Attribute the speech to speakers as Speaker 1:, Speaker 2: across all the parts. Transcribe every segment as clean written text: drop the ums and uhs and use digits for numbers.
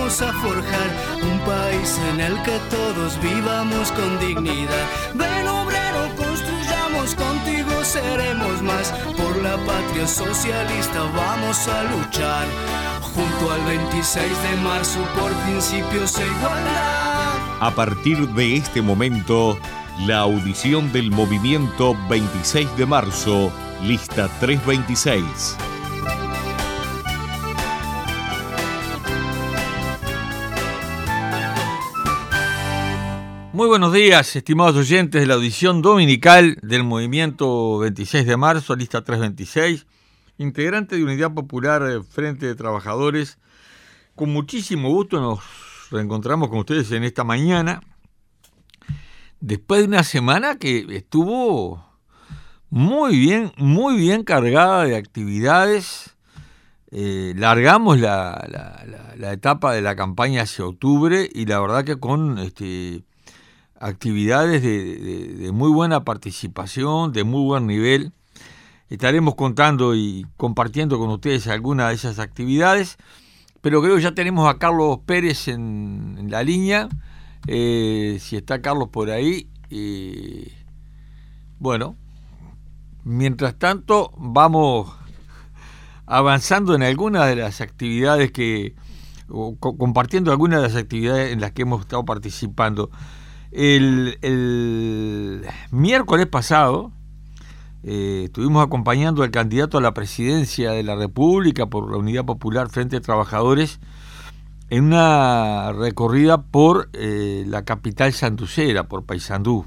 Speaker 1: vamos a forjar un país en el que todos vivamos con dignidad. Ven obrero, construyamos, contigo seremos más. Por la patria socialista vamos a luchar, junto al 26 de marzo por principios e igualdad.
Speaker 2: A partir de este momento, la audición del movimiento 26 de marzo, lista 326.
Speaker 3: Muy buenos días, estimados oyentes de la audición dominical del movimiento 26 de marzo, lista 326, integrante de Unidad Popular Frente de Trabajadores. Con muchísimo gusto nos reencontramos con ustedes en esta mañana, después de una semana que estuvo muy bien cargada de actividades. Largamos la etapa de la campaña hacia octubre y la verdad que con actividades de muy buena participación, de muy buen nivel. Estaremos contando y compartiendo con ustedes algunas de esas actividades, pero creo que ya tenemos a Carlos Pérez en la línea. Si está Carlos por ahí, bueno, mientras tanto vamos avanzando en algunas de las actividades compartiendo algunas de las actividades en las que hemos estado participando. El miércoles pasado estuvimos acompañando al candidato a la presidencia de la República por la Unidad Popular Frente de Trabajadores en una recorrida por la capital santucera, por Paysandú.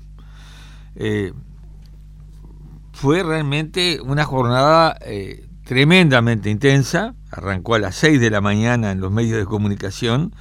Speaker 3: Fue realmente una jornada tremendamente intensa. Arrancó a las 6 de la mañana en los medios de comunicación.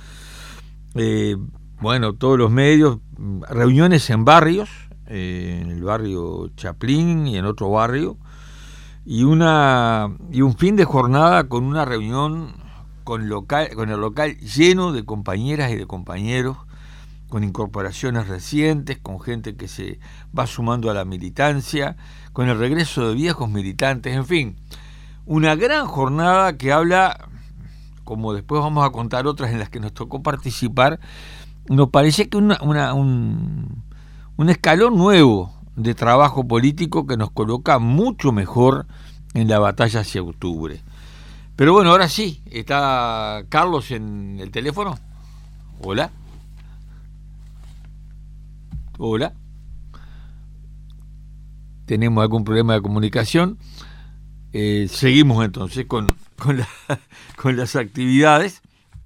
Speaker 3: Todos los medios, reuniones en barrios, en el barrio Chaplin y en otro barrio, y un fin de jornada con una reunión con el local lleno de compañeras y de compañeros, con incorporaciones recientes, con gente que se va sumando a la militancia, con el regreso de viejos militantes, en fin, una gran jornada que habla, como después vamos a contar otras en las que nos tocó participar. Nos parece que un escalón nuevo de trabajo político que nos coloca mucho mejor en la batalla hacia octubre. Pero bueno, ahora sí, está Carlos en el teléfono. Hola. Hola. Tenemos algún problema de comunicación. Seguimos entonces con las actividades.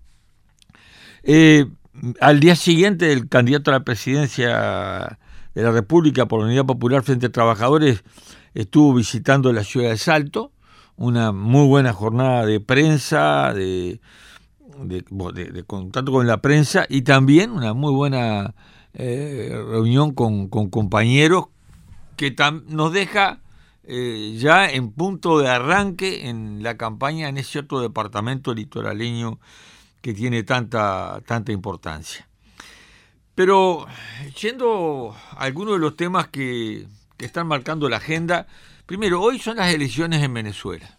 Speaker 3: Al día siguiente, el candidato a la presidencia de la República por la Unidad Popular Frente a Trabajadores estuvo visitando la ciudad de Salto, una muy buena jornada de prensa, de contacto con la prensa, y también una muy buena reunión con compañeros que nos deja ya en punto de arranque en la campaña en ese otro departamento litoraleño que tiene tanta importancia. Pero yendo a algunos de los temas que están marcando la agenda, primero, hoy son las elecciones en Venezuela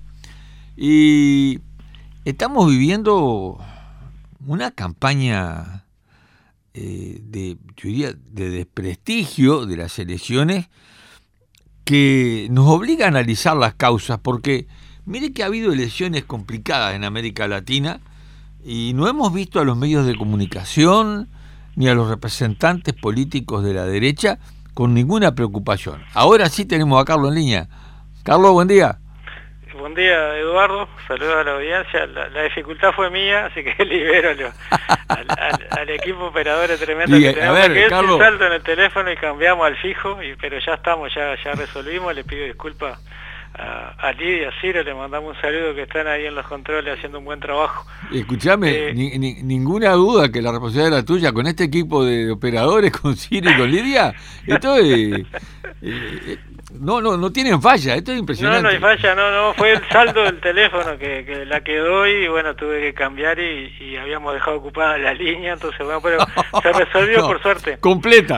Speaker 3: y estamos viviendo una campaña de desprestigio de las elecciones que nos obliga a analizar las causas, porque mire que ha habido elecciones complicadas en América Latina y no hemos visto a los medios de comunicación ni a los representantes políticos de la derecha con ninguna preocupación. Ahora sí tenemos a Carlos en línea. Carlos, buen día.
Speaker 4: Buen día, Eduardo. Saludos a la audiencia. La dificultad fue mía, así que libero al equipo operador tremendo que tenemos. A ver, Carlos, salto en el teléfono y cambiamos al fijo, pero ya estamos, ya resolvimos. Le pido disculpas a Lidia, a Ciro, le mandamos un saludo, que están ahí en los controles haciendo un buen trabajo.
Speaker 3: Escuchame, ninguna duda que la responsabilidad era tuya con este equipo de operadores, con Ciro y con Lidia. Esto no tienen falla, esto es impresionante.
Speaker 4: No hay falla, no, fue el saldo del teléfono que la quedó y bueno, tuve que cambiar y habíamos dejado ocupada la línea, entonces bueno, pero se resolvió por suerte.
Speaker 3: Completa.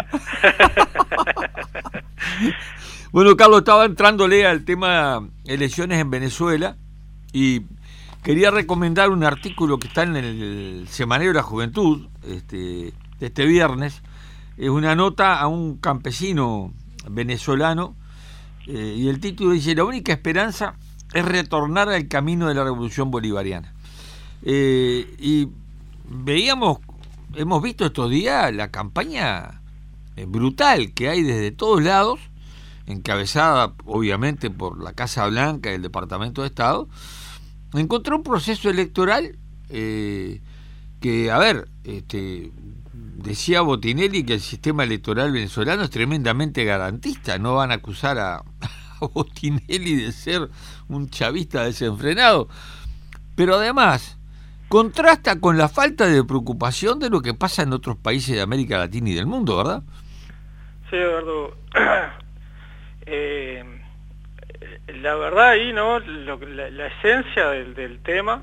Speaker 3: Bueno, Carlos, estaba entrándole al tema elecciones en Venezuela y quería recomendar un artículo que está en el Semanario de la Juventud, de este viernes. Es una nota a un campesino venezolano, y el título dice: la única esperanza es retornar al camino de la revolución bolivariana. Y hemos visto estos días la campaña brutal que hay desde todos lados, encabezada obviamente por la Casa Blanca y el Departamento de Estado. Encontró un proceso electoral que, a ver, decía Botinelli que el sistema electoral venezolano es tremendamente garantista. No van a acusar a Botinelli de ser un chavista desenfrenado, pero además contrasta con la falta de preocupación de lo que pasa en otros países de América Latina y del mundo, ¿verdad?
Speaker 4: Sí, Eduardo. La verdad ahí, ¿no? La esencia del tema,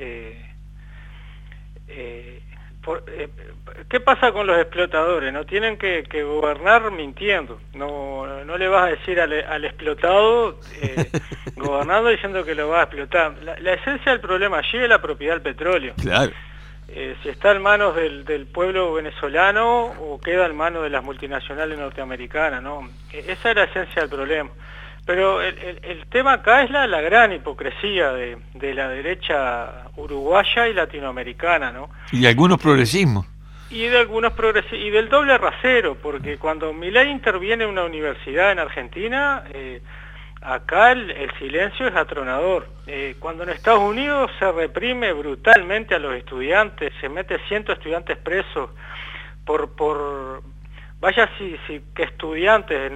Speaker 4: ¿qué pasa con los explotadores? No tienen que gobernar mintiendo. No le vas a decir al explotado gobernando diciendo que lo va a explotar. La esencia del problema allí es la propiedad del petróleo.
Speaker 3: Claro.
Speaker 4: Si está en manos del pueblo venezolano o queda en manos de las multinacionales norteamericanas, ¿no? Esa es la esencia del problema. Pero el tema acá es la gran hipocresía de la derecha uruguaya y latinoamericana, ¿no?
Speaker 3: Y de algunos progresismos.
Speaker 4: Y de algunos y del doble rasero, porque cuando Milei interviene en una universidad en Argentina, acá el silencio es atronador. Cuando en Estados Unidos se reprime brutalmente a los estudiantes, se mete 100 estudiantes presos vaya si que estudiantes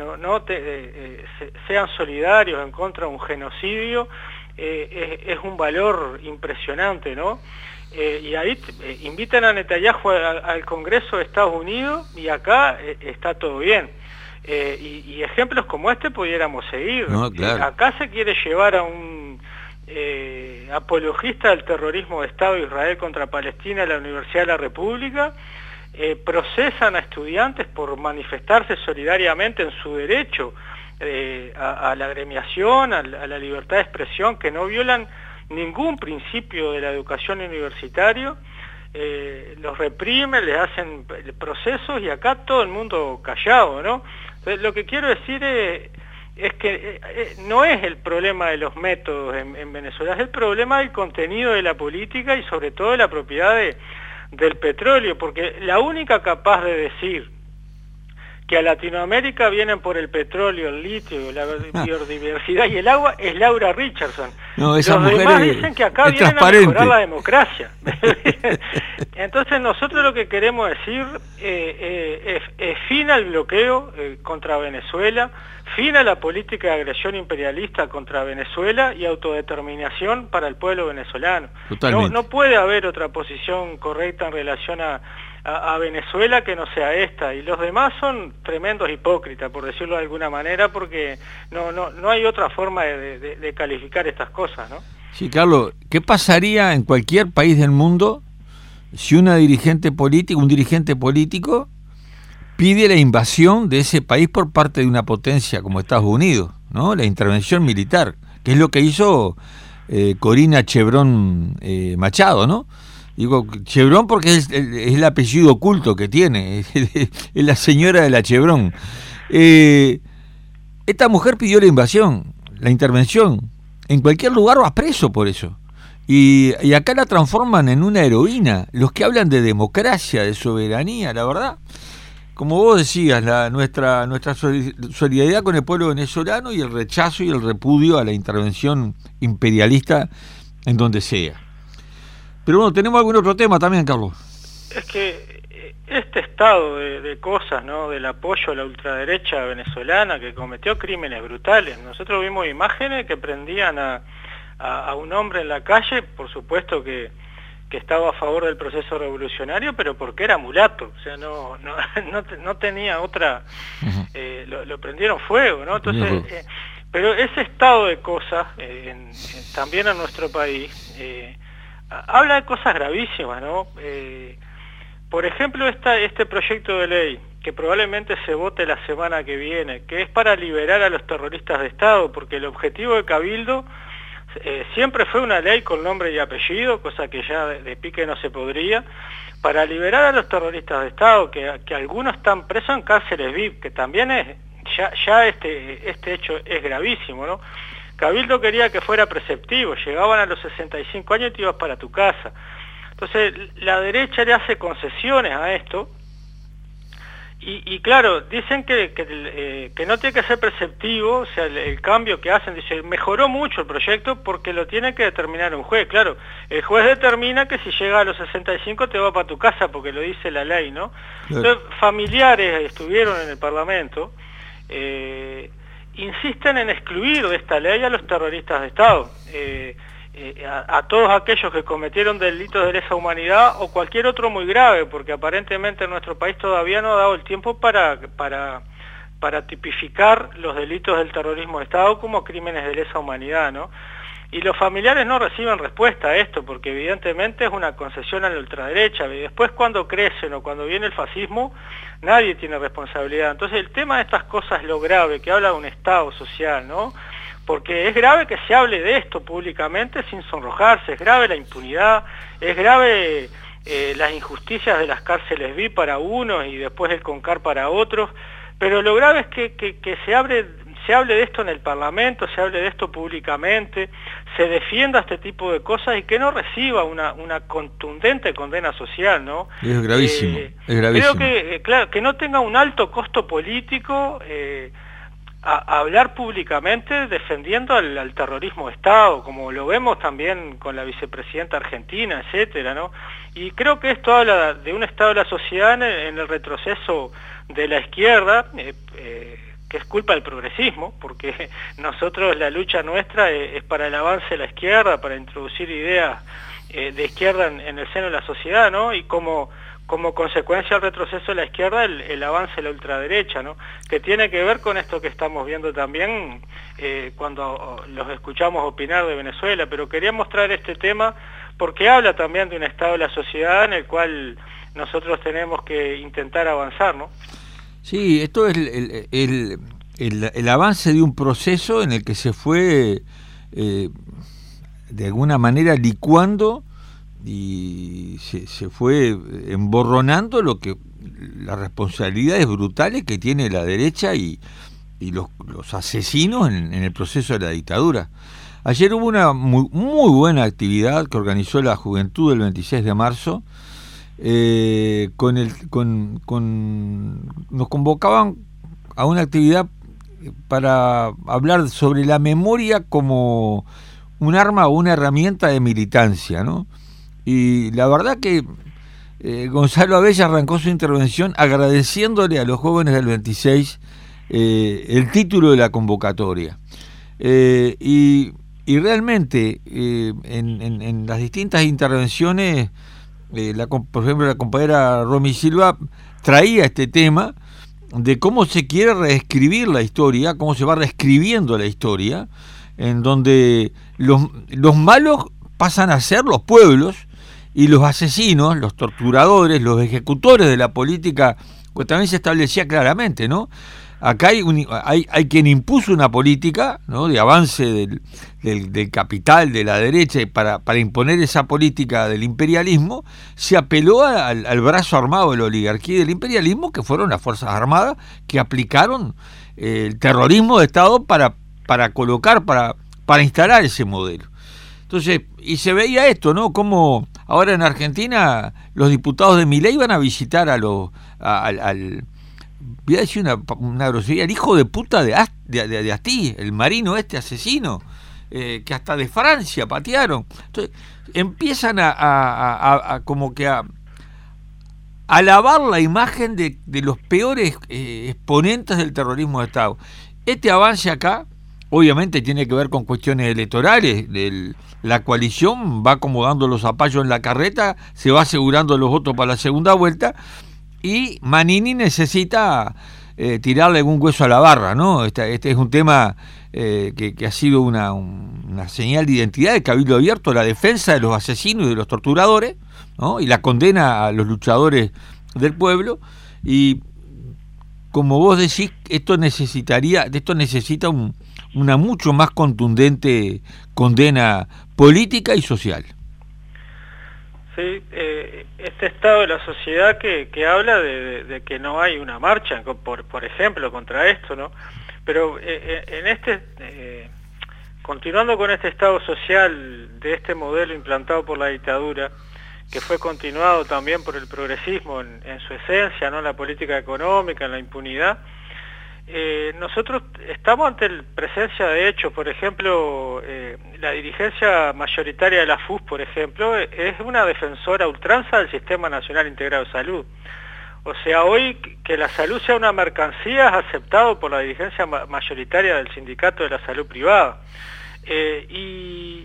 Speaker 4: sean solidarios en contra de un genocidio, es un valor impresionante, ¿no? Y ahí invitan a Netanyahu al Congreso de Estados Unidos y acá está todo bien. Y ejemplos como este pudiéramos seguir.
Speaker 3: No, claro.
Speaker 4: Acá se quiere llevar a un apologista del terrorismo de Estado de Israel contra Palestina a la Universidad de la República. Procesan a estudiantes por manifestarse solidariamente en su derecho a la agremiación, a la libertad de expresión, que no violan ningún principio de la educación universitaria. Los reprimen, les hacen procesos y acá todo el mundo callado, ¿no? Entonces, lo que quiero decir es que no es el problema de los métodos en Venezuela, es el problema del contenido de la política y sobre todo de la propiedad del petróleo, porque la única capaz de decir que a Latinoamérica vienen por el petróleo, el litio, la biodiversidad y el agua es Laura Richardson.
Speaker 3: No,
Speaker 4: los demás dicen que acá vienen a mejorar la democracia. Entonces nosotros lo que queremos decir es fin al bloqueo contra Venezuela, fin a la política de agresión imperialista contra Venezuela y autodeterminación para el pueblo venezolano. No puede haber otra posición correcta en relación a Venezuela que no sea esta, y los demás son tremendos hipócritas, por decirlo de alguna manera, porque no hay otra forma de calificar estas cosas, ¿no?
Speaker 3: Sí, Carlos, ¿qué pasaría en cualquier país del mundo si un dirigente político pide la invasión de ese país por parte de una potencia como Estados Unidos, ¿no? La intervención militar, que es lo que hizo Corina Chevron Machado, ¿no? Digo Chevron porque es el apellido oculto que tiene, es la señora de la Chevron. Esta mujer pidió la invasión, la intervención. En cualquier lugar va preso por eso. Y acá la transforman en una heroína. Los que hablan de democracia, de soberanía, la verdad, como vos decías, nuestra solidaridad con el pueblo venezolano y el rechazo y el repudio a la intervención imperialista en donde sea. Pero bueno, tenemos algún otro tema también, Carlos.
Speaker 4: Es que este estado de cosas, ¿no? Del apoyo a la ultraderecha venezolana que cometió crímenes brutales. Nosotros vimos imágenes que prendían a un hombre en la calle, por supuesto que estaba a favor del proceso revolucionario, pero porque era mulato, o sea, no tenía otra, lo prendieron fuego, ¿no? Entonces, pero ese estado de cosas, también en nuestro país, habla de cosas gravísimas, ¿no? Por ejemplo, este proyecto de ley, que probablemente se vote la semana que viene, que es para liberar a los terroristas de Estado, porque el objetivo de Cabildo siempre fue una ley con nombre y apellido, cosa que ya de pique no se podría, para liberar a los terroristas de Estado, que algunos están presos en cárceles VIP, que también es, ya este hecho es gravísimo, ¿no? Cabildo quería que fuera preceptivo, llegaban a los 65 años y te ibas para tu casa. Entonces, la derecha le hace concesiones a esto, y claro, dicen que no tiene que ser preceptivo, o sea, el cambio que hacen, dice, mejoró mucho el proyecto porque lo tiene que determinar un juez. Claro, el juez determina que si llega a los 65 te va para tu casa porque lo dice la ley, ¿no? Entonces, familiares estuvieron en el Parlamento, insisten en excluir de esta ley a los terroristas de Estado, a todos aquellos que cometieron delitos de lesa humanidad o cualquier otro muy grave, porque aparentemente en nuestro país todavía no ha dado el tiempo para tipificar los delitos del terrorismo de Estado como crímenes de lesa humanidad, ¿no? Y los familiares no reciben respuesta a esto, porque evidentemente es una concesión a la ultraderecha, y después cuando crecen o cuando viene el fascismo, nadie tiene responsabilidad. Entonces el tema de estas cosas es lo grave, que habla de un Estado social, ¿no? Porque es grave que se hable de esto públicamente sin sonrojarse, es grave la impunidad, es grave las injusticias de las cárceles VIP para unos y después el CONCAR para otros, pero lo grave es que se hable de esto en el Parlamento, se hable de esto públicamente, se defienda este tipo de cosas y que no reciba una contundente condena social, ¿no?
Speaker 3: Es gravísimo, es gravísimo.
Speaker 4: Creo claro, que no tenga un alto costo político a hablar públicamente defendiendo al terrorismo de Estado, como lo vemos también con la vicepresidenta argentina, etcétera, ¿no? Y creo que esto habla de un estado de la sociedad en el retroceso de la izquierda, que es culpa del progresismo, porque nosotros, la lucha nuestra es para el avance de la izquierda, para introducir ideas de izquierda en el seno de la sociedad, ¿no? Y como consecuencia del retroceso de la izquierda, el avance de la ultraderecha, ¿no? Que tiene que ver con esto que estamos viendo también cuando los escuchamos opinar de Venezuela, pero quería mostrar este tema porque habla también de un estado de la sociedad en el cual nosotros tenemos que intentar avanzar, ¿no?
Speaker 3: Sí, esto es el avance de un proceso en el que se fue de alguna manera licuando y se fue emborronando las responsabilidades brutales que tiene la derecha y los asesinos en el proceso de la dictadura. Ayer hubo una muy buena actividad que organizó la Juventud el 26 de marzo. Nos convocaban a una actividad para hablar sobre la memoria como un arma o una herramienta de militancia, ¿no? Y la verdad que Gonzalo Abella arrancó su intervención agradeciéndole a los jóvenes del 26 el título de la convocatoria. Y realmente en las distintas intervenciones, por ejemplo, la compañera Romy Silva traía este tema de cómo se quiere reescribir la historia, cómo se va reescribiendo la historia, en donde los malos pasan a ser los pueblos y los asesinos, los torturadores, los ejecutores de la política, pues también se establecía claramente, ¿no? Acá hay quien impuso una política, ¿no?, de avance del capital, de la derecha, y para imponer esa política del imperialismo, se apeló al brazo armado de la oligarquía y del imperialismo, que fueron las Fuerzas Armadas, que aplicaron el terrorismo de Estado para colocar, para instalar ese modelo. Entonces, y se veía esto, ¿no?, como ahora en Argentina los diputados de Milei van a visitar voy a decir una grosería, el hijo de puta de Asti, el marino asesino, que hasta de Francia patearon. Entonces empiezan a como que a alabar la imagen de los peores exponentes del terrorismo de Estado. Este avance acá obviamente tiene que ver con cuestiones electorales. La coalición va acomodando los zapallos en la carreta, se va asegurando los votos para la segunda vuelta, y Manini necesita tirarle algún hueso a la barra, ¿no? Este es un tema que ha sido una señal de identidad de Cabildo Abierto, la defensa de los asesinos y de los torturadores, ¿no?, y la condena a los luchadores del pueblo. Y como vos decís, esto necesita una mucho más contundente condena política y social.
Speaker 4: Sí, este estado de la sociedad que habla de que no hay una marcha, por ejemplo, contra esto, ¿no? Pero continuando con este estado social de este modelo implantado por la dictadura, que fue continuado también por el progresismo en su esencia, ¿no? La política económica, en la impunidad, nosotros estamos ante la presencia de hechos. Por ejemplo, la dirigencia mayoritaria de la FUS, por ejemplo, es una defensora a ultranza del Sistema Nacional Integrado de Salud. O sea, hoy que la salud sea una mercancía es aceptado por la dirigencia mayoritaria del Sindicato de la Salud Privada. Y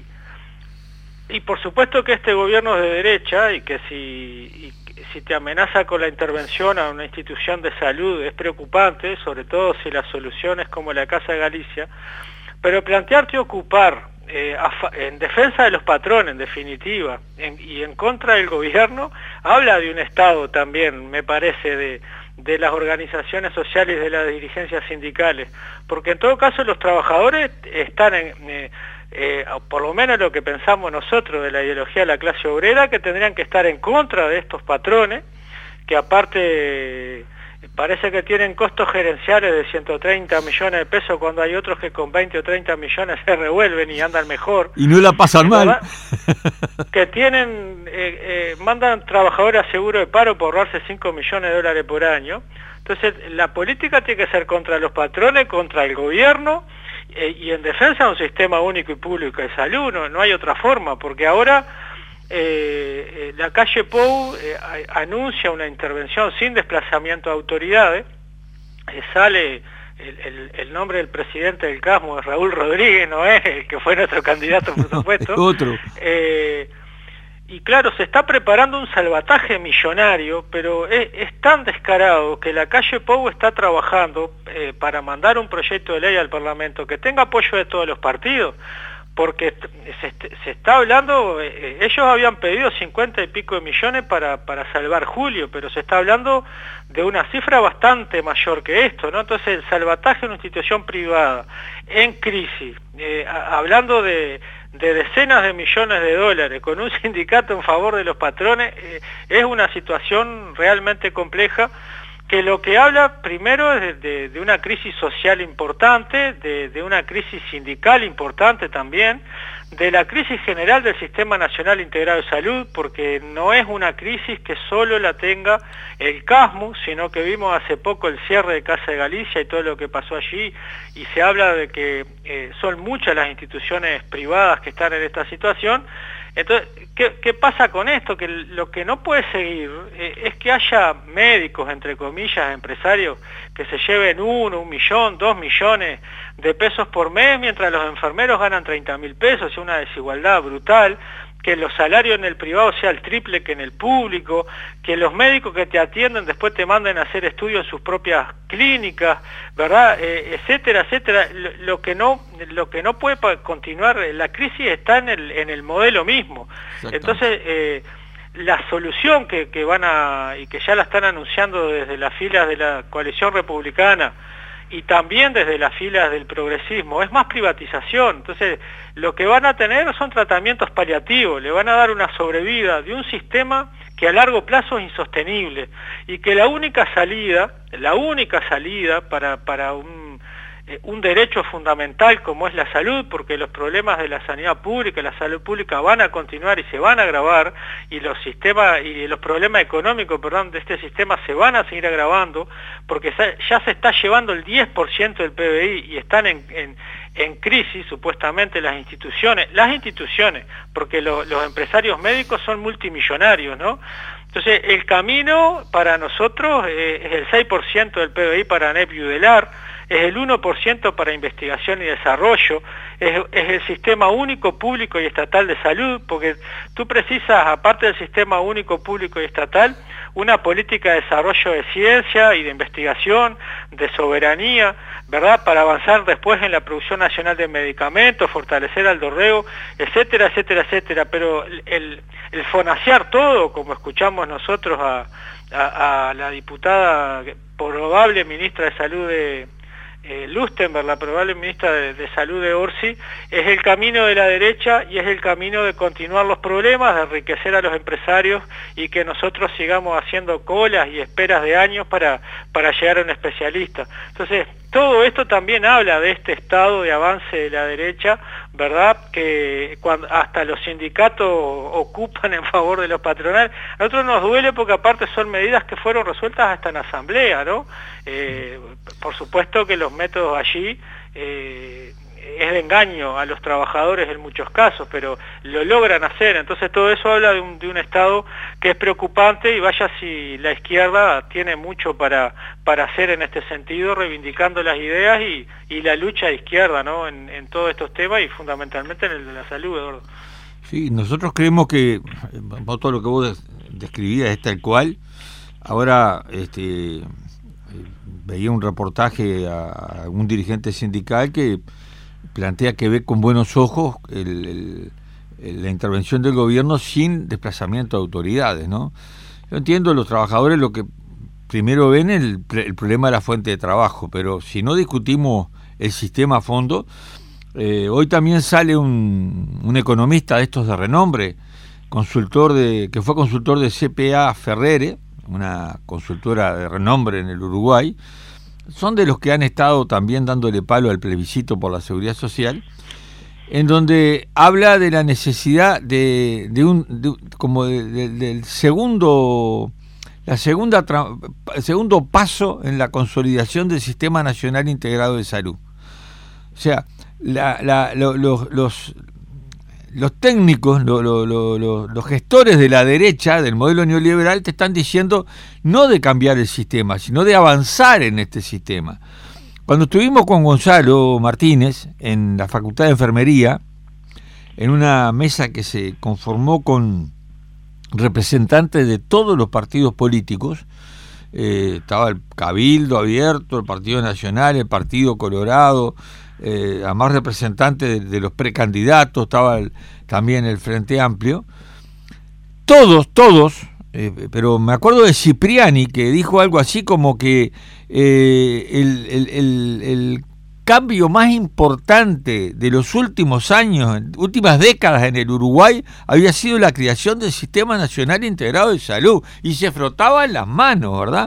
Speaker 4: por supuesto que este gobierno es de derecha y que si te amenaza con la intervención a una institución de salud es preocupante, sobre todo si la solución es como la Casa de Galicia, pero plantearte ocupar en defensa de los patrones, en definitiva, y en contra del gobierno, habla de un Estado también, me parece, de las organizaciones sociales y de las dirigencias sindicales, porque en todo caso los trabajadores están por lo menos lo que pensamos nosotros de la ideología de la clase obrera, que tendrían que estar en contra de estos patrones, que aparte parece que tienen costos gerenciales de 130 millones de pesos cuando hay otros que con 20 o 30 millones se revuelven y andan mejor.
Speaker 3: Y no la pasan mal.
Speaker 4: Que tienen, mandan trabajadores a seguro de paro por ahorrarse 5 millones de dólares por año. Entonces la política tiene que ser contra los patrones, contra el gobierno, y en defensa de un sistema único y público de salud. No hay otra forma, porque ahora la calle Pou anuncia una intervención sin desplazamiento de autoridades. Sale el nombre del presidente del CASMO, es Raúl Rodríguez, no es el que fue nuestro candidato, por supuesto.
Speaker 3: Otro.
Speaker 4: Y claro, se está preparando un salvataje millonario, pero es tan descarado que la calle Pou está trabajando para mandar un proyecto de ley al Parlamento que tenga apoyo de todos los partidos, porque se está hablando, ellos habían pedido 50 y pico de millones para salvar Julio, pero se está hablando de una cifra bastante mayor que esto, ¿no? Entonces el salvataje de una institución privada en crisis, hablando de decenas de millones de dólares con un sindicato en favor de los patrones, es una situación realmente compleja, que lo que habla primero es de una crisis social importante, de una crisis sindical importante también, de la crisis general del Sistema Nacional Integrado de Salud, porque no es una crisis que solo la tenga el CASMU, sino que vimos hace poco el cierre de Casa de Galicia y todo lo que pasó allí, y se habla de que son muchas las instituciones privadas que están en esta situación. Entonces, ¿qué pasa con esto? Que lo que no puede seguir es que haya médicos, entre comillas, empresarios, que se lleven 1 millón, 2 millones de pesos por mes, mientras los enfermeros ganan 30.000 pesos, es una desigualdad brutal, que los salarios en el privado sea el triple que en el público, que los médicos que te atienden después te manden a hacer estudios en sus propias clínicas, ¿verdad? Etcétera, etcétera. Lo que no puede continuar, la crisis está en el modelo mismo. Entonces, la solución que van y que ya la están anunciando desde las filas de la coalición republicana, y también desde las filas del progresismo, es más privatización. Entonces, lo que van a tener son tratamientos paliativos, le van a dar una sobrevida de un sistema que a largo plazo es insostenible, y que la única salida para un derecho fundamental como es la salud, porque los problemas de la sanidad pública y la salud pública van a continuar y se van a agravar, y los problemas económicos, de este sistema se van a seguir agravando, porque ya se está llevando el 10% del PBI y están en crisis supuestamente las instituciones, porque los empresarios médicos son multimillonarios, ¿no? Entonces el camino para nosotros es el 6% del PBI para ANEP y UDELAR, es el 1% para investigación y desarrollo, es el sistema único público y estatal de salud, porque tú precisas, aparte del sistema único público y estatal, una política de desarrollo de ciencia y de investigación, de soberanía, ¿verdad?, para avanzar después en la producción nacional de medicamentos, fortalecer al dorrego, etcétera, etcétera, etcétera. Pero el fonacear todo, como escuchamos nosotros a la diputada, probable ministra de Salud Lustenberg, la probable ministra de Salud de Orsi, es el camino de la derecha y es el camino de continuar los problemas, de enriquecer a los empresarios y que nosotros sigamos haciendo colas y esperas de años para llegar a un especialista. Entonces, todo esto también habla de este estado de avance de la derecha, ¿verdad? Que cuando hasta los sindicatos ocupan en favor de los patronales. A nosotros nos duele porque aparte son medidas que fueron resueltas hasta en asamblea, ¿no? Por supuesto que los métodos allí es de engaño a los trabajadores en muchos casos, pero lo logran hacer. Entonces todo eso habla de un Estado que es preocupante, y vaya si la izquierda tiene mucho para hacer en este sentido, reivindicando las ideas y la lucha de izquierda, ¿no? en todos estos temas y fundamentalmente en el de la salud, Eduardo.
Speaker 3: Sí, nosotros creemos que todo lo que vos describías es tal cual. Ahora veía un reportaje a un dirigente sindical que plantea que ve con buenos ojos la intervención del gobierno sin desplazamiento de autoridades, ¿no? Yo entiendo, los trabajadores lo que primero ven es el problema de la fuente de trabajo, pero si no discutimos el sistema a fondo, hoy también sale un economista de estos de renombre, que fue consultor de CPA Ferrere, una consultora de renombre en el Uruguay. Son de los que han estado también dándole palo al plebiscito por la seguridad social, en donde habla de la necesidad del segundo paso en la consolidación del Sistema Nacional Integrado de Salud. O sea, los técnicos, los gestores de la derecha, del modelo neoliberal, te están diciendo no de cambiar el sistema, sino de avanzar en este sistema. Cuando estuvimos con Gonzalo Martínez en la Facultad de Enfermería, en una mesa que se conformó con representantes de todos los partidos políticos, estaba el Cabildo Abierto, el Partido Nacional, el Partido Colorado, además representantes de los precandidatos, estaba también el Frente Amplio, todos, pero me acuerdo de Cipriani, que dijo algo así como que el cambio más importante de los últimos años, últimas décadas en el Uruguay, había sido la creación del Sistema Nacional Integrado de Salud, y se frotaban las manos, ¿verdad?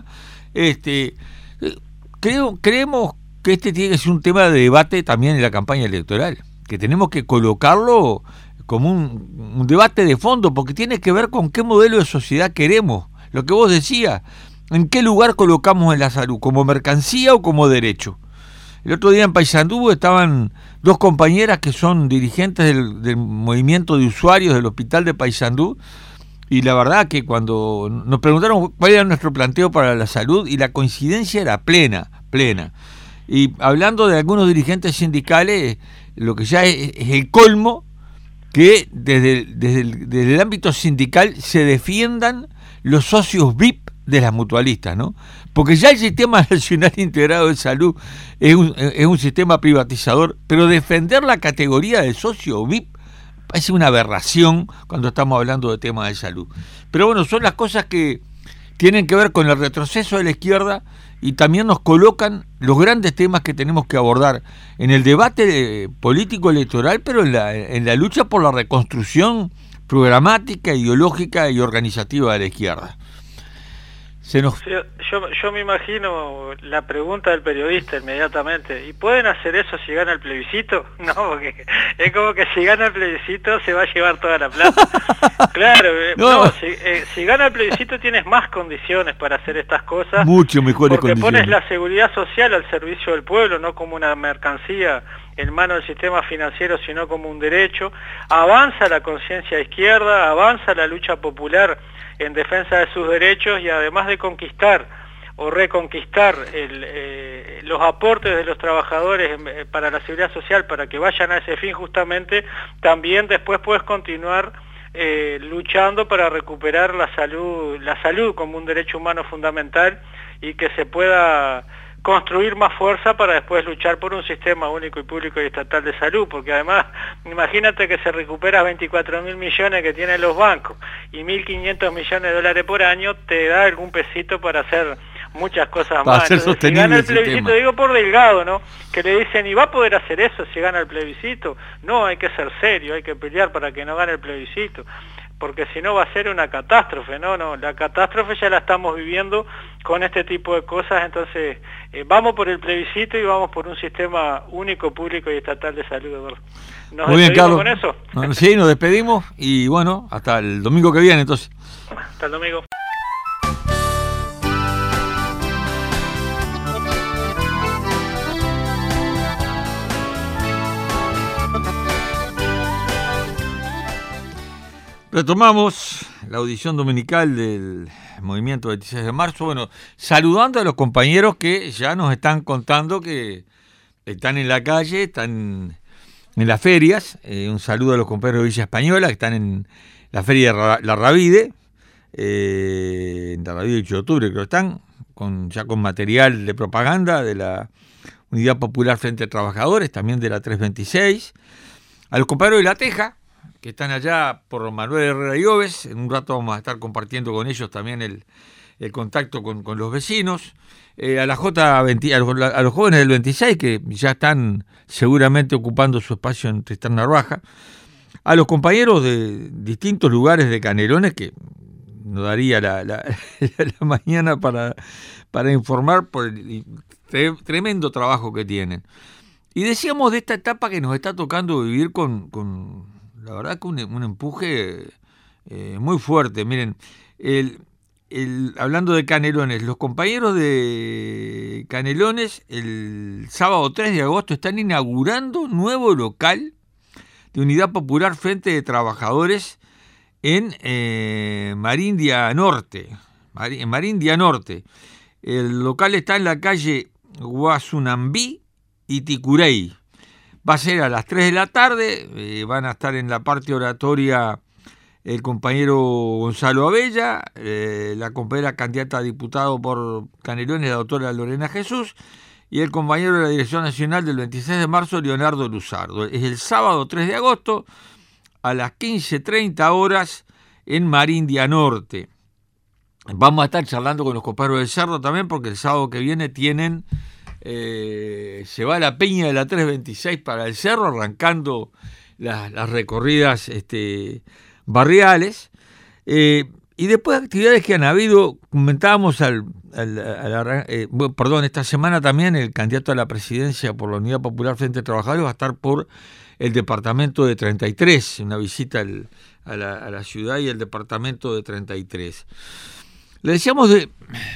Speaker 3: Creemos que este tiene que ser un tema de debate también en la campaña electoral, que tenemos que colocarlo como un debate de fondo, porque tiene que ver con qué modelo de sociedad queremos. Lo que vos decías, ¿en qué lugar colocamos en la salud? ¿Como mercancía o como derecho? El otro día en Paysandú estaban dos compañeras que son dirigentes del movimiento de usuarios del hospital de Paysandú, y la verdad que cuando nos preguntaron cuál era nuestro planteo para la salud, y la coincidencia era plena. Y hablando de algunos dirigentes sindicales, lo que ya es el colmo, que desde el ámbito sindical se defiendan los socios VIP de las mutualistas, ¿no? Porque ya el Sistema Nacional Integrado de Salud es un sistema privatizador, pero defender la categoría de socio VIP parece una aberración cuando estamos hablando de temas de salud. Pero bueno, son las cosas que tienen que ver con el retroceso de la izquierda, y también nos colocan los grandes temas que tenemos que abordar en el debate político electoral, pero en la lucha por la reconstrucción programática, ideológica y organizativa de la izquierda.
Speaker 4: Yo me imagino la pregunta del periodista inmediatamente: ¿y pueden hacer eso si gana el plebiscito? No, porque es como que si gana el plebiscito se va a llevar toda la plata. Claro, si gana el plebiscito tienes más condiciones para hacer estas cosas.
Speaker 3: Mucho mejores condiciones.
Speaker 4: Porque pones la seguridad social al servicio del pueblo, no como una mercancía en manos del sistema financiero, sino como un derecho. Avanza la conciencia izquierda, avanza la lucha popular en defensa de sus derechos, y además de conquistar o reconquistar los aportes de los trabajadores para la seguridad social, para que vayan a ese fin justamente, también después puedes continuar luchando para recuperar la salud como un derecho humano fundamental, y que se pueda construir más fuerza para después luchar por un sistema único y público y estatal de salud, porque además, imagínate que se recupera 24.000 millones que tienen los bancos y 1.500 millones de dólares por año, te da algún pesito para hacer muchas cosas más. Entonces, si gana el plebiscito, digo por Delgado, ¿no? Que le dicen, ¿y va a poder hacer eso si gana el plebiscito? No, hay que ser serio, hay que pelear para que no gane el plebiscito, porque si no va a ser una catástrofe, ¿no? La catástrofe ya la estamos viviendo con este tipo de cosas. Entonces vamos por el plebiscito y vamos por un sistema único, público y estatal de salud, Eduardo. ¿Nos
Speaker 3: Muy bien, Carlos.
Speaker 4: con eso?
Speaker 3: Sí, nos despedimos y bueno, hasta el domingo que viene entonces.
Speaker 4: Hasta el domingo.
Speaker 3: Retomamos la audición dominical del Movimiento 26 de marzo, bueno, saludando a los compañeros que ya nos están contando que están en la calle, están en las ferias. Un saludo a los compañeros de Villa Española que están en la feria de La Ravide, en La Ravide 8 de octubre creo que están, ya con material de propaganda de la Unidad Popular Frente a Trabajadores, también de la 326. A los compañeros de La Teja, que están allá por Manuel Herrera y Oves. En un rato vamos a estar compartiendo con ellos también el contacto con los vecinos. A la J20, a los jóvenes del 26, que ya están seguramente ocupando su espacio en Tristán Narvaja. A los compañeros de distintos lugares de Canelones, que nos daría la mañana para informar por el tremendo trabajo que tienen. Y decíamos de esta etapa que nos está tocando vivir con la verdad que un empuje muy fuerte. Miren, hablando de Canelones, los compañeros de Canelones el sábado 3 de agosto están inaugurando nuevo local de Unidad Popular Frente de Trabajadores en Marindia Norte. En Marindia Norte. El local está en la calle Guasunambí y Ticurey. Va a ser a las 3 de la tarde, van a estar en la parte oratoria el compañero Gonzalo Abella, la compañera candidata a diputado por Canelones, la doctora Lorena Jesús, y el compañero de la Dirección Nacional del 26 de marzo, Leonardo Luzardo. Es el sábado 3 de agosto a las 15:30 horas en Marindia Norte. Vamos a estar charlando con los compañeros del Cerro también, porque el sábado que viene tienen... se va la peña de la 326 para el Cerro, arrancando las recorridas barriales, y después de actividades que han habido. Comentábamos esta semana también el candidato a la presidencia por la Unidad Popular Frente a Trabajadores va a estar por el departamento de 33, una visita a la ciudad y el departamento de 33. Le decíamos de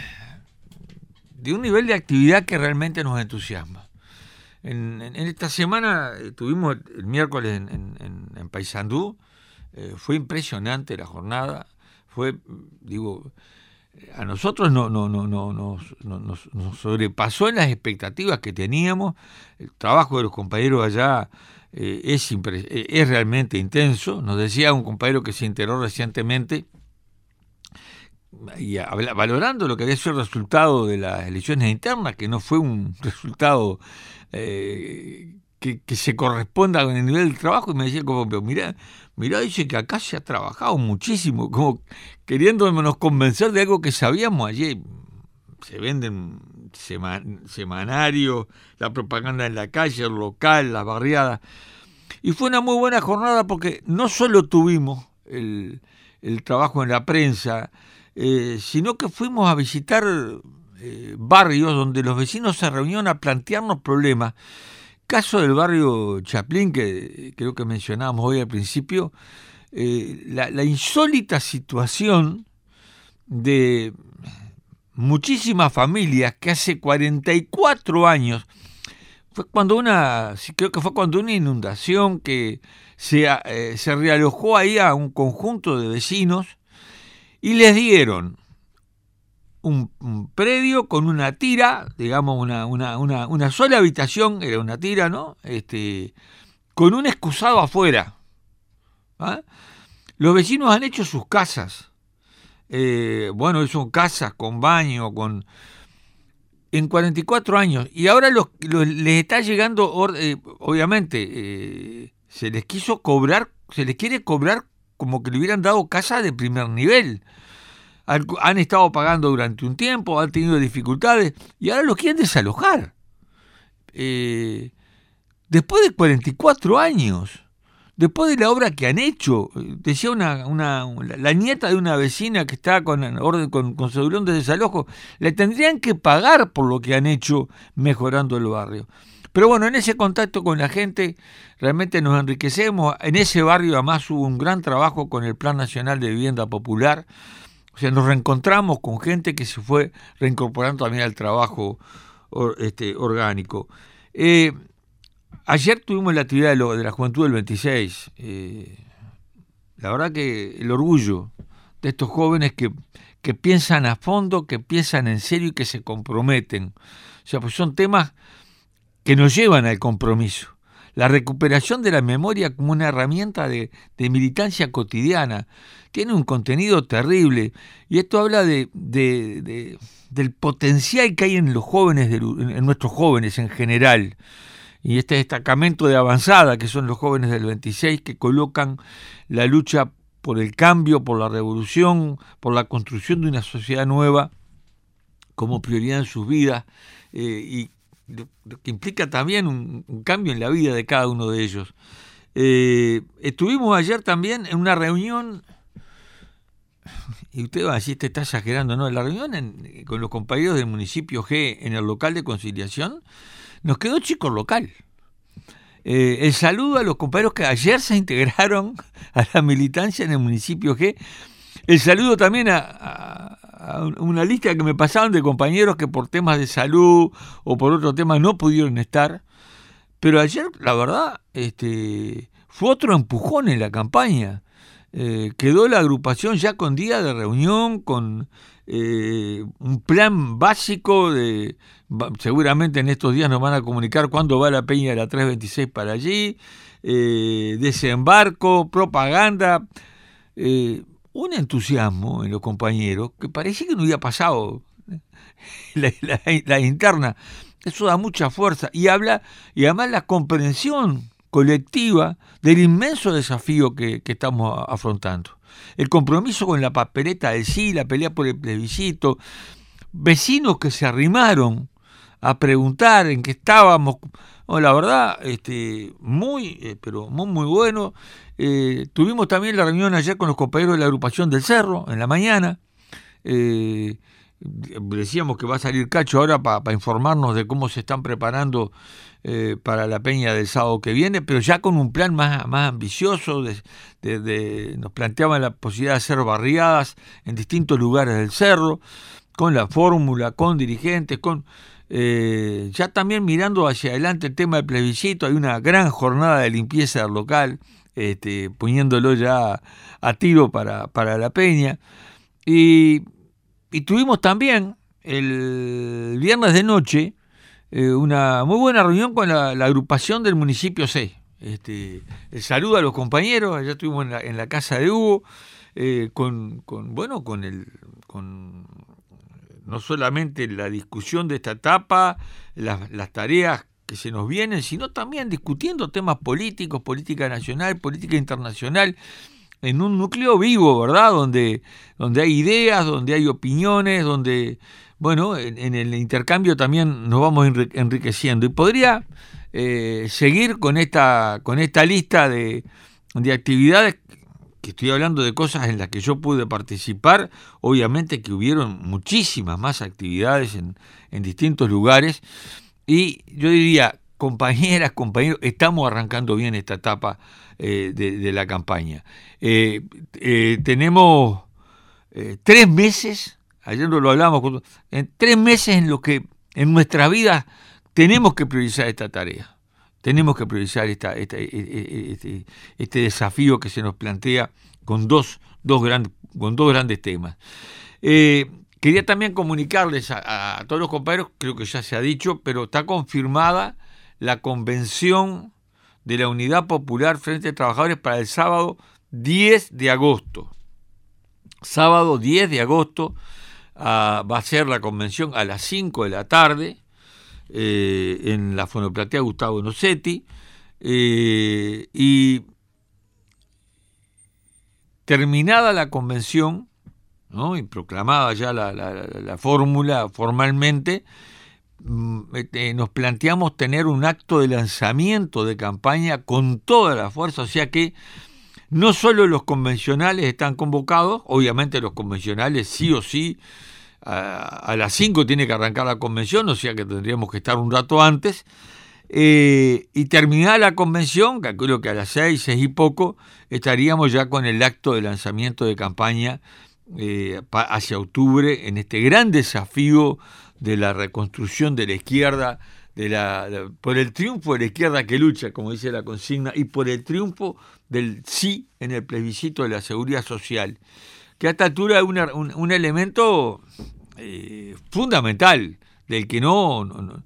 Speaker 3: un nivel de actividad que realmente nos entusiasma. En esta semana tuvimos el miércoles en Paysandú, fue impresionante la jornada, a nosotros nos sobrepasó en las expectativas que teníamos. El trabajo de los compañeros allá es realmente intenso. Nos decía un compañero que se enteró recientemente, y valorando lo que había sido el resultado de las elecciones internas, que no fue un resultado que se corresponda con el nivel del trabajo, y me decía como, mirá, dice que acá se ha trabajado muchísimo, como queriéndonos convencer de algo que sabíamos ayer. Se venden semanarios, la propaganda en la calle, el local, las barriadas, y fue una muy buena jornada porque no solo tuvimos el trabajo en la prensa, sino que fuimos a visitar barrios donde los vecinos se reunieron a plantearnos problemas. Caso del barrio Chaplin, que creo que mencionábamos hoy al principio, la insólita situación de muchísimas familias que hace 44 años, creo que fue cuando una inundación que se realojó ahí a un conjunto de vecinos, y les dieron un predio con una tira, digamos una sola habitación, era una tira, ¿no? Con un excusado afuera. ¿Ah? Los vecinos han hecho sus casas. Son casas con baño, en 44 años. Y ahora les está llegando, obviamente, se les quiere cobrar como que le hubieran dado casa de primer nivel. han estado pagando durante un tiempo, han tenido dificultades y ahora los quieren desalojar. Después de 44 años, después de la obra que han hecho, decía la nieta de una vecina que está con cedulón de desalojo, le tendrían que pagar por lo que han hecho mejorando el barrio. Pero bueno, en ese contacto con la gente realmente nos enriquecemos. En ese barrio además hubo un gran trabajo con el Plan Nacional de Vivienda Popular. O sea, nos reencontramos con gente que se fue reincorporando también al trabajo orgánico. Ayer tuvimos la actividad de la Juventud del 26. La verdad que el orgullo de estos jóvenes que piensan a fondo, que piensan en serio y que se comprometen. O sea, pues son temas que nos llevan al compromiso. La recuperación de la memoria como una herramienta de militancia cotidiana tiene un contenido terrible, y esto habla del potencial que hay en los jóvenes, en nuestros jóvenes en general, y este destacamento de avanzada que son los jóvenes del 26, que colocan la lucha por el cambio, por la revolución, por la construcción de una sociedad nueva como prioridad en sus vidas, y que implica también un cambio en la vida de cada uno de ellos. Estuvimos ayer también en una reunión, y usted va a decir, te está exagerando, ¿no? La reunión con los compañeros del municipio G en el local de conciliación, nos quedó chico local. El saludo a los compañeros que ayer se integraron a la militancia en el municipio G. El saludo también a una lista que me pasaron de compañeros que por temas de salud o por otro tema no pudieron estar. Pero ayer, la verdad, fue otro empujón en la campaña. Quedó la agrupación ya con día de reunión, con un plan básico seguramente en estos días nos van a comunicar cuándo va la peña de la 326 para allí, desembarco, propaganda, un entusiasmo en los compañeros que parecía que no había pasado la interna. Eso da mucha fuerza y además la comprensión colectiva del inmenso desafío que estamos afrontando. El compromiso con la papeleta del sí, la pelea por el plebiscito, vecinos que se arrimaron a preguntar en qué estábamos. La verdad, muy bueno. Tuvimos también la reunión ayer con los compañeros de la agrupación del Cerro, en la mañana. Decíamos que va a salir Cacho ahora para informarnos de cómo se están preparando para la peña del sábado que viene, pero ya con un plan más ambicioso. Nos planteaban la posibilidad de hacer barriadas en distintos lugares del cerro, con la fórmula, con dirigentes, ya también mirando hacia adelante el tema del plebiscito. Hay una gran jornada de limpieza del local, poniéndolo ya a tiro para la peña. Y tuvimos también el viernes de noche una muy buena reunión con la agrupación del municipio C. El saludo a los compañeros, allá estuvimos en la casa de Hugo, con no solamente la discusión de esta etapa, las tareas que se nos vienen, sino también discutiendo temas políticos, política nacional, política internacional, en un núcleo vivo, ¿verdad? Donde hay ideas, donde hay opiniones, donde, en el intercambio también nos vamos enriqueciendo. Y podría seguir con esta lista de actividades, que estoy hablando de cosas en las que yo pude participar. Obviamente que hubieron muchísimas más actividades en distintos lugares, y yo diría, compañeras, compañeros, estamos arrancando bien esta etapa de la campaña. Tenemos 3 meses, ayer lo hablamos, 3 meses en los que en nuestra vida tenemos que priorizar esta tarea. Tenemos que priorizar este desafío que se nos plantea con dos grandes temas. Quería también comunicarles a todos los compañeros, creo que ya se ha dicho, pero está confirmada la convención de la Unidad Popular Frente de Trabajadores para el sábado 10 de agosto. Sábado 10 de agosto va a ser la convención a las 5 de la tarde. En la Fonoplatea Gustavo Nocetti, y terminada la convención, ¿no? Y proclamada ya la fórmula formalmente, nos planteamos tener un acto de lanzamiento de campaña con toda la fuerza, o sea que no solo los convencionales están convocados, obviamente los convencionales sí o sí, a las 5 tiene que arrancar la convención, o sea que tendríamos que estar un rato antes, y terminada la convención, calculo que a las 6 y poco, estaríamos ya con el acto de lanzamiento de campaña hacia octubre, en este gran desafío de la reconstrucción de la izquierda, por el triunfo de la izquierda que lucha, como dice la consigna, y por el triunfo del sí en el plebiscito de la seguridad social, que a esta altura es un elemento fundamental al que no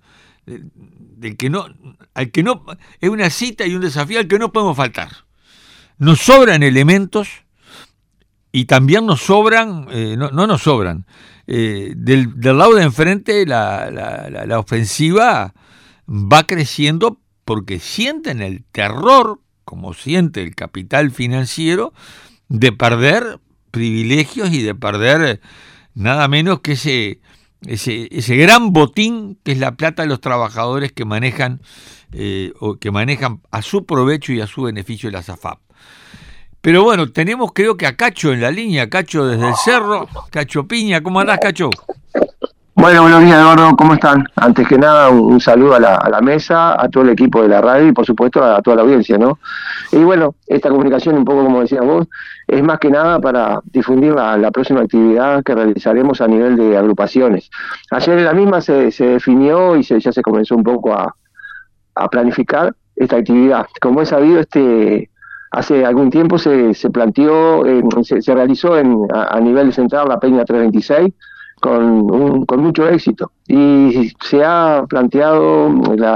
Speaker 3: es una cita y un desafío al que no podemos faltar. Nos sobran elementos y también nos sobran, no nos sobran. Del lado de enfrente la ofensiva va creciendo porque sienten el terror, como siente el capital financiero, de perder privilegios y de perder nada menos que ese gran botín que es la plata de los trabajadores que manejan a su provecho y a su beneficio la SAFAP. Pero bueno, tenemos creo que a Cacho en la línea, Cacho desde el Cerro, Cacho Piña. ¿Cómo andás, Cacho?
Speaker 5: Bueno, buenos días, Eduardo, ¿cómo están? Antes que nada, un saludo a la mesa, a todo el equipo de la radio y por supuesto a toda la audiencia, ¿no? Y bueno, esta comunicación, un poco como decías vos, es más que nada para difundir la próxima actividad que realizaremos a nivel de agrupaciones. Ayer en la misma se definió y ya se comenzó un poco a planificar esta actividad. Como es sabido, hace algún tiempo se planteó, se realizó a nivel central la Peña 326 con mucho éxito y se ha planteado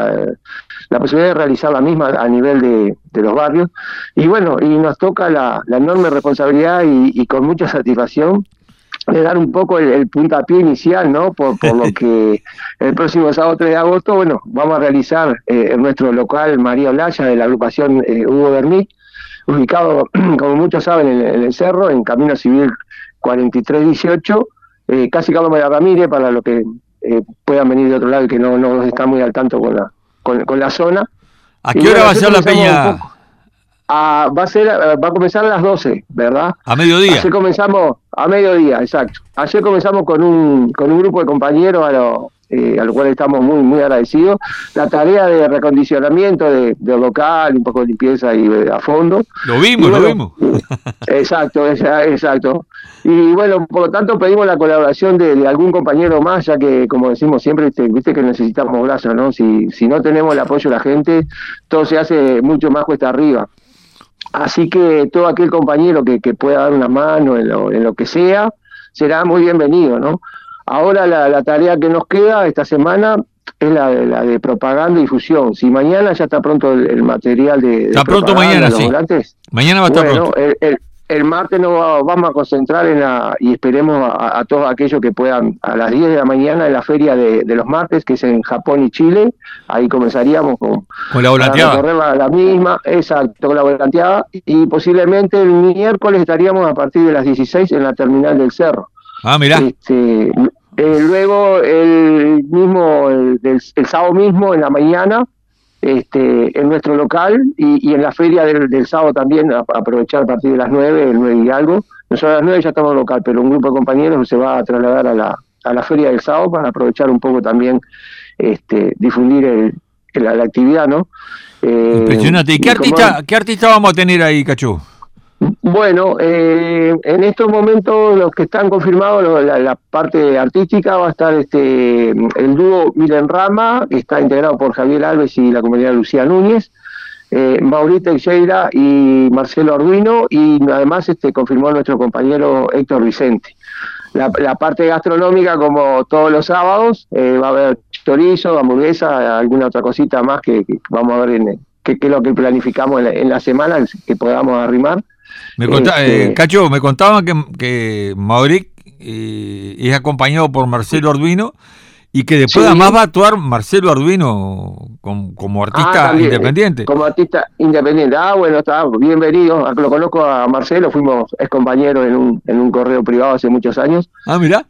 Speaker 5: la posibilidad de realizar la misma a nivel de los barrios y bueno, y nos toca la enorme responsabilidad y con mucha satisfacción de dar un poco el puntapié inicial, ¿no? Por lo que el próximo sábado 3 de agosto, bueno, vamos a realizar en nuestro local María Olaya de la agrupación Hugo Bernic, ubicado, como muchos saben, en el Cerro, en Camino Civil 4318, casi Carlos María Ramírez, para los que puedan venir de otro lado y que no están muy al tanto con la zona.
Speaker 3: ¿A qué hora va a ser la peña?
Speaker 5: Va a comenzar a las 12, ¿verdad?
Speaker 3: A mediodía.
Speaker 5: Ayer comenzamos a mediodía, exacto. Ayer comenzamos con un grupo de compañeros a lo cual estamos muy muy agradecidos. La tarea de recondicionamiento del local, un poco de limpieza y a fondo.
Speaker 3: Lo vimos.
Speaker 5: Exacto. Y bueno, por lo tanto pedimos la colaboración de algún compañero más, ya que, como decimos siempre, viste que necesitamos brazos, ¿no? Si no tenemos el apoyo de la gente, todo se hace mucho más cuesta arriba. Así que todo aquel compañero que pueda dar una mano en lo que sea, será muy bienvenido, ¿no? Ahora la tarea que nos queda esta semana es la de propaganda y difusión. Si mañana ya está pronto el material de
Speaker 3: está pronto mañana, sí.
Speaker 5: Volantes,
Speaker 3: mañana va a estar pronto.
Speaker 5: El martes nos vamos a concentrar y esperemos a todos aquellos que puedan, a las 10 de la mañana en la feria de los martes, que es en Japón y Chile. Ahí comenzaríamos con
Speaker 3: la volanteada.
Speaker 5: Recorrer la misma, exacto, con la volanteada. Y posiblemente el miércoles estaríamos a partir de las 16 en la terminal del Cerro.
Speaker 3: Ah, mirá.
Speaker 5: Luego el sábado mismo en la mañana en nuestro local y en la feria del sábado también aprovechar a partir de las 9, el 9 y algo. Nosotros a las 9 ya estamos en local, pero un grupo de compañeros se va a trasladar a la feria del sábado para aprovechar un poco también difundir la actividad, ¿no?
Speaker 3: Impresionante. ¿Y qué artista vamos a tener ahí, Cacho?
Speaker 5: Bueno, en estos momentos los que están confirmados, la parte artística va a estar el dúo Milen Rama, que está integrado por Javier Alves y la compañera Lucía Núñez, Mauricio Teixeira y Marcelo Arduino, y además confirmó nuestro compañero Héctor Vicente. La parte gastronómica, como todos los sábados, va a haber chorizo, hamburguesa, alguna otra cosita más que vamos a ver qué es lo que planificamos en la semana, que podamos arrimar.
Speaker 3: Cacho, me contaban que Mauric es acompañado por Marcelo Arduino Y que después además va a actuar Marcelo Arduino como artista independiente.
Speaker 5: Como artista independiente. Bueno, está bienvenido. Lo conozco a Marcelo, fuimos ex compañeros en un correo privado hace muchos años.
Speaker 3: Mirá.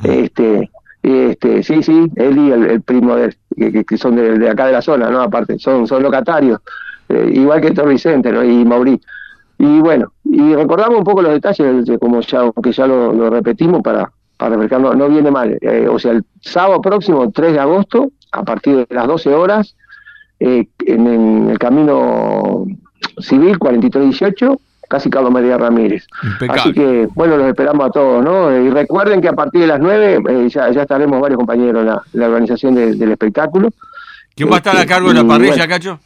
Speaker 5: Sí, él y el primo de él, que son de acá de la zona, ¿no? Aparte, son locatarios, igual que Héctor Vicente, ¿no? Y Mauricio. Y bueno, y recordamos un poco los detalles, como que ya lo repetimos para refrescar, no viene mal. O sea, el sábado próximo, 3 de agosto, a partir de las 12 horas, en el camino civil 4318, casi Carlos María Ramírez.
Speaker 3: Impecable.
Speaker 5: Así que, bueno, los esperamos a todos, ¿no? Y recuerden que a partir de las 9 ya estaremos varios compañeros en la organización del espectáculo.
Speaker 3: ¿Quién va a estar a cargo de la parrilla, Cacho?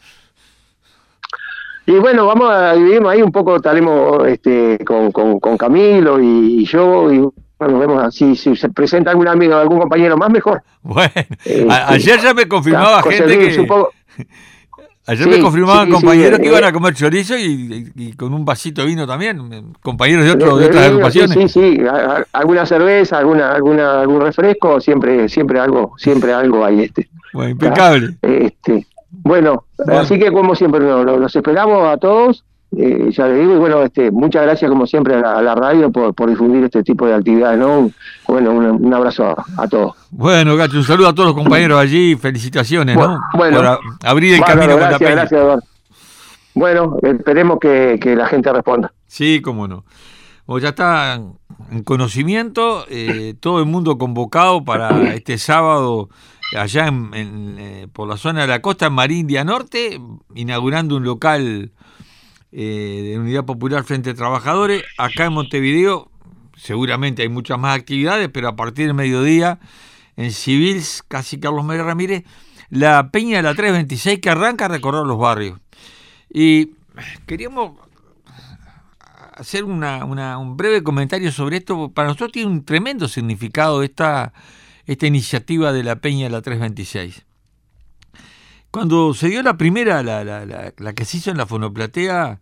Speaker 5: Y bueno, vamos a dividirnos ahí un poco, estaremos con Camilo y yo, y bueno, vemos así, si se presenta algún amigo, algún compañero más, mejor.
Speaker 3: Bueno, ayer ya me confirmaba gente que... Ayer me confirmaban compañeros que iban a comer chorizo y con un vasito de vino también, compañeros de otras agrupaciones.
Speaker 5: Sí, alguna cerveza, algún refresco, siempre algo hay.
Speaker 3: Bueno, impecable.
Speaker 5: Bueno, así que como siempre los esperamos a todos, ya les digo, y bueno, muchas gracias como siempre a la radio por difundir este tipo de actividades, ¿no? Bueno, un abrazo a todos.
Speaker 3: Bueno, Gacho, un saludo a todos los compañeros allí, felicitaciones, ¿no?
Speaker 5: Bueno,
Speaker 3: por abrir el camino con la peña.
Speaker 5: Gracias, Eduardo. Bueno, esperemos que la gente responda.
Speaker 3: Sí, cómo no. Bueno, ya está en conocimiento, todo el mundo convocado para este sábado allá por la zona de la costa, en Marindia Norte, inaugurando un local de Unidad Popular Frente a Trabajadores. Acá en Montevideo seguramente hay muchas más actividades, pero a partir del mediodía en Civils, casi Carlos María Ramírez, la Peña de la 326 que arranca a recorrer los barrios. Y queríamos hacer un breve comentario sobre esto. Para nosotros tiene un tremendo significado esta iniciativa de la Peña de la 326. Cuando se dio la primera, la que se hizo en la Fonoplatea,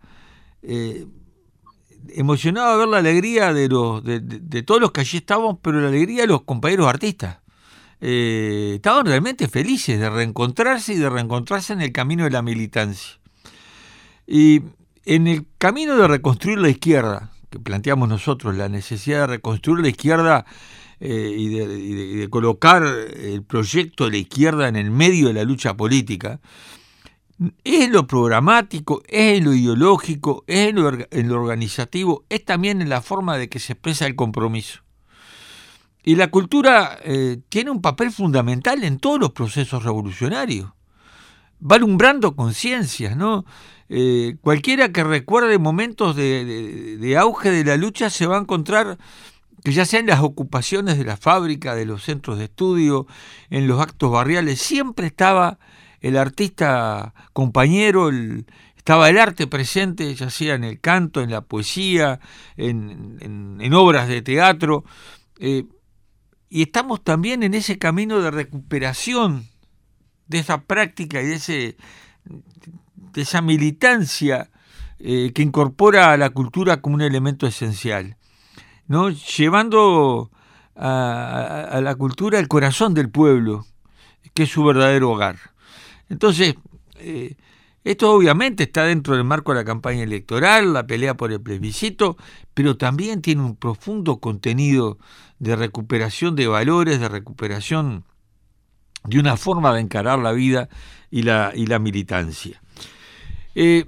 Speaker 3: emocionaba ver la alegría de todos los que allí estábamos, pero la alegría de los compañeros artistas. Estaban realmente felices de reencontrarse en el camino de la militancia. Y en el camino de reconstruir la izquierda, que planteamos nosotros, la necesidad de reconstruir la izquierda y de colocar el proyecto de la izquierda en el medio de la lucha política, es en lo programático, es en lo ideológico, es en lo organizativo, es también en la forma de que se expresa el compromiso. Y la cultura tiene un papel fundamental en todos los procesos revolucionarios. Va alumbrando conciencias, ¿no? Cualquiera que recuerde momentos de auge de la lucha se va a encontrar que ya sea en las ocupaciones de la fábrica, de los centros de estudio, en los actos barriales, siempre estaba el artista compañero, estaba el arte presente, ya sea en el canto, en la poesía, en obras de teatro, y estamos también en ese camino de recuperación de esa práctica y de esa militancia que incorpora a la cultura como un elemento esencial, ¿no? Llevando a la cultura el corazón del pueblo, que es su verdadero hogar. Entonces, esto obviamente está dentro del marco de la campaña electoral, la pelea por el plebiscito, pero también tiene un profundo contenido de recuperación de valores, de recuperación de una forma de encarar la vida y la militancia. En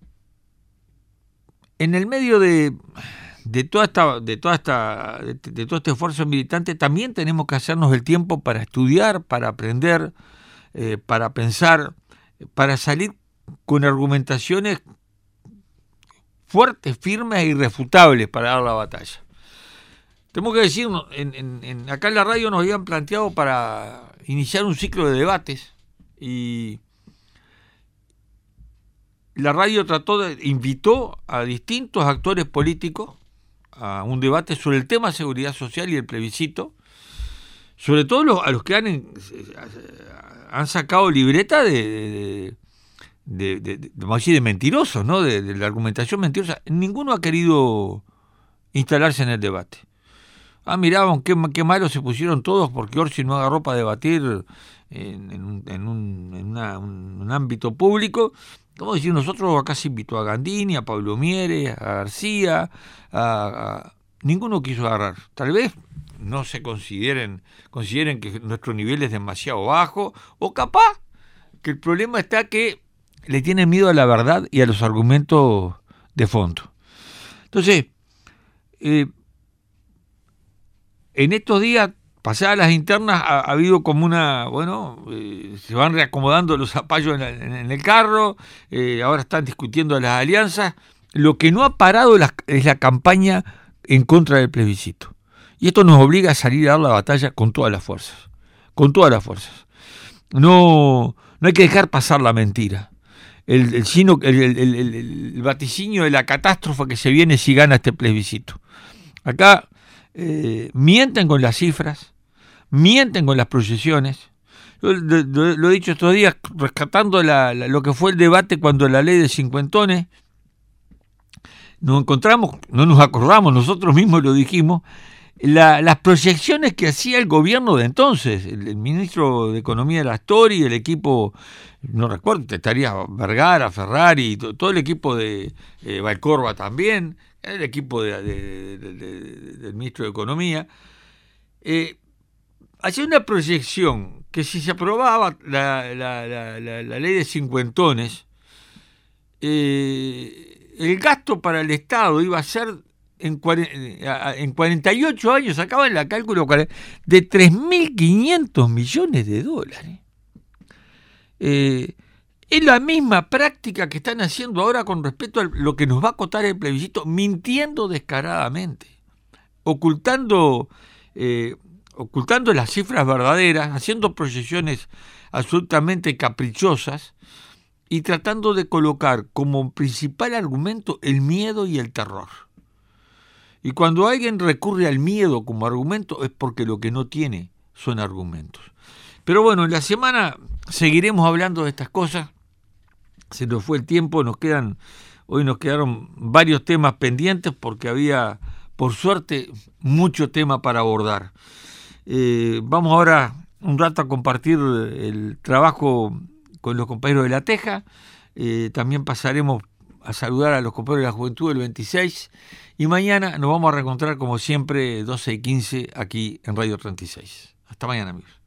Speaker 3: el medio de todo este esfuerzo militante también tenemos que hacernos el tiempo para estudiar, para aprender, para pensar, para salir con argumentaciones fuertes, firmes e irrefutables para dar la batalla. Tenemos que decir, acá en la radio nos habían planteado para iniciar un ciclo de debates y la radio invitó a distintos actores políticos a un debate sobre el tema seguridad social y el plebiscito, sobre todo a los que han sacado libreta vamos a decir, de mentirosos, ¿no? De la argumentación mentirosa. Ninguno ha querido instalarse en el debate. miraban qué malos se pusieron todos porque Orsi no agarró para debatir en un ámbito público. Como decir, nosotros acá se invitó a Gandini, a Pablo Mieres, a García, ninguno quiso agarrar. Tal vez no se consideren que nuestro nivel es demasiado bajo, o capaz que el problema está que le tienen miedo a la verdad y a los argumentos de fondo. Entonces, en estos días, pasadas las internas, ha habido como se van reacomodando los zapallos en el carro, ahora están discutiendo las alianzas. Lo que no ha parado es la campaña en contra del plebiscito. Y esto nos obliga a salir a dar la batalla con todas las fuerzas. No hay que dejar pasar la mentira. El vaticinio de la catástrofe que se viene si gana este plebiscito. Acá mienten con las cifras, mienten con las proyecciones. Yo lo he dicho estos días, rescatando lo que fue el debate cuando la ley de cincuentones, nos encontramos, no nos acordamos, nosotros mismos lo dijimos, las proyecciones que hacía el gobierno de entonces, el ministro de Economía de la Astori, el equipo, no recuerdo, estaría Vergara, Ferrari, todo el equipo de Valcorba también, el equipo del ministro de Economía, hacía una proyección que si se aprobaba la ley de cincuentones, el gasto para el Estado iba a ser en 48 años, acaba en la cálculo, de 3.500 millones de dólares. Es la misma práctica que están haciendo ahora con respecto a lo que nos va a costar el plebiscito, mintiendo descaradamente, ocultando las cifras verdaderas, haciendo proyecciones absolutamente caprichosas y tratando de colocar como principal argumento el miedo y el terror. Y cuando alguien recurre al miedo como argumento es porque lo que no tiene son argumentos. Pero bueno, en la semana seguiremos hablando de estas cosas. Se nos fue el tiempo, hoy nos quedaron varios temas pendientes porque había, por suerte, mucho tema para abordar. Vamos ahora un rato a compartir el trabajo con los compañeros de La Teja. También pasaremos a saludar a los compañeros de la Juventud del 26 y mañana nos vamos a reencontrar como siempre 12:15 aquí en Radio 36. Hasta mañana, amigos.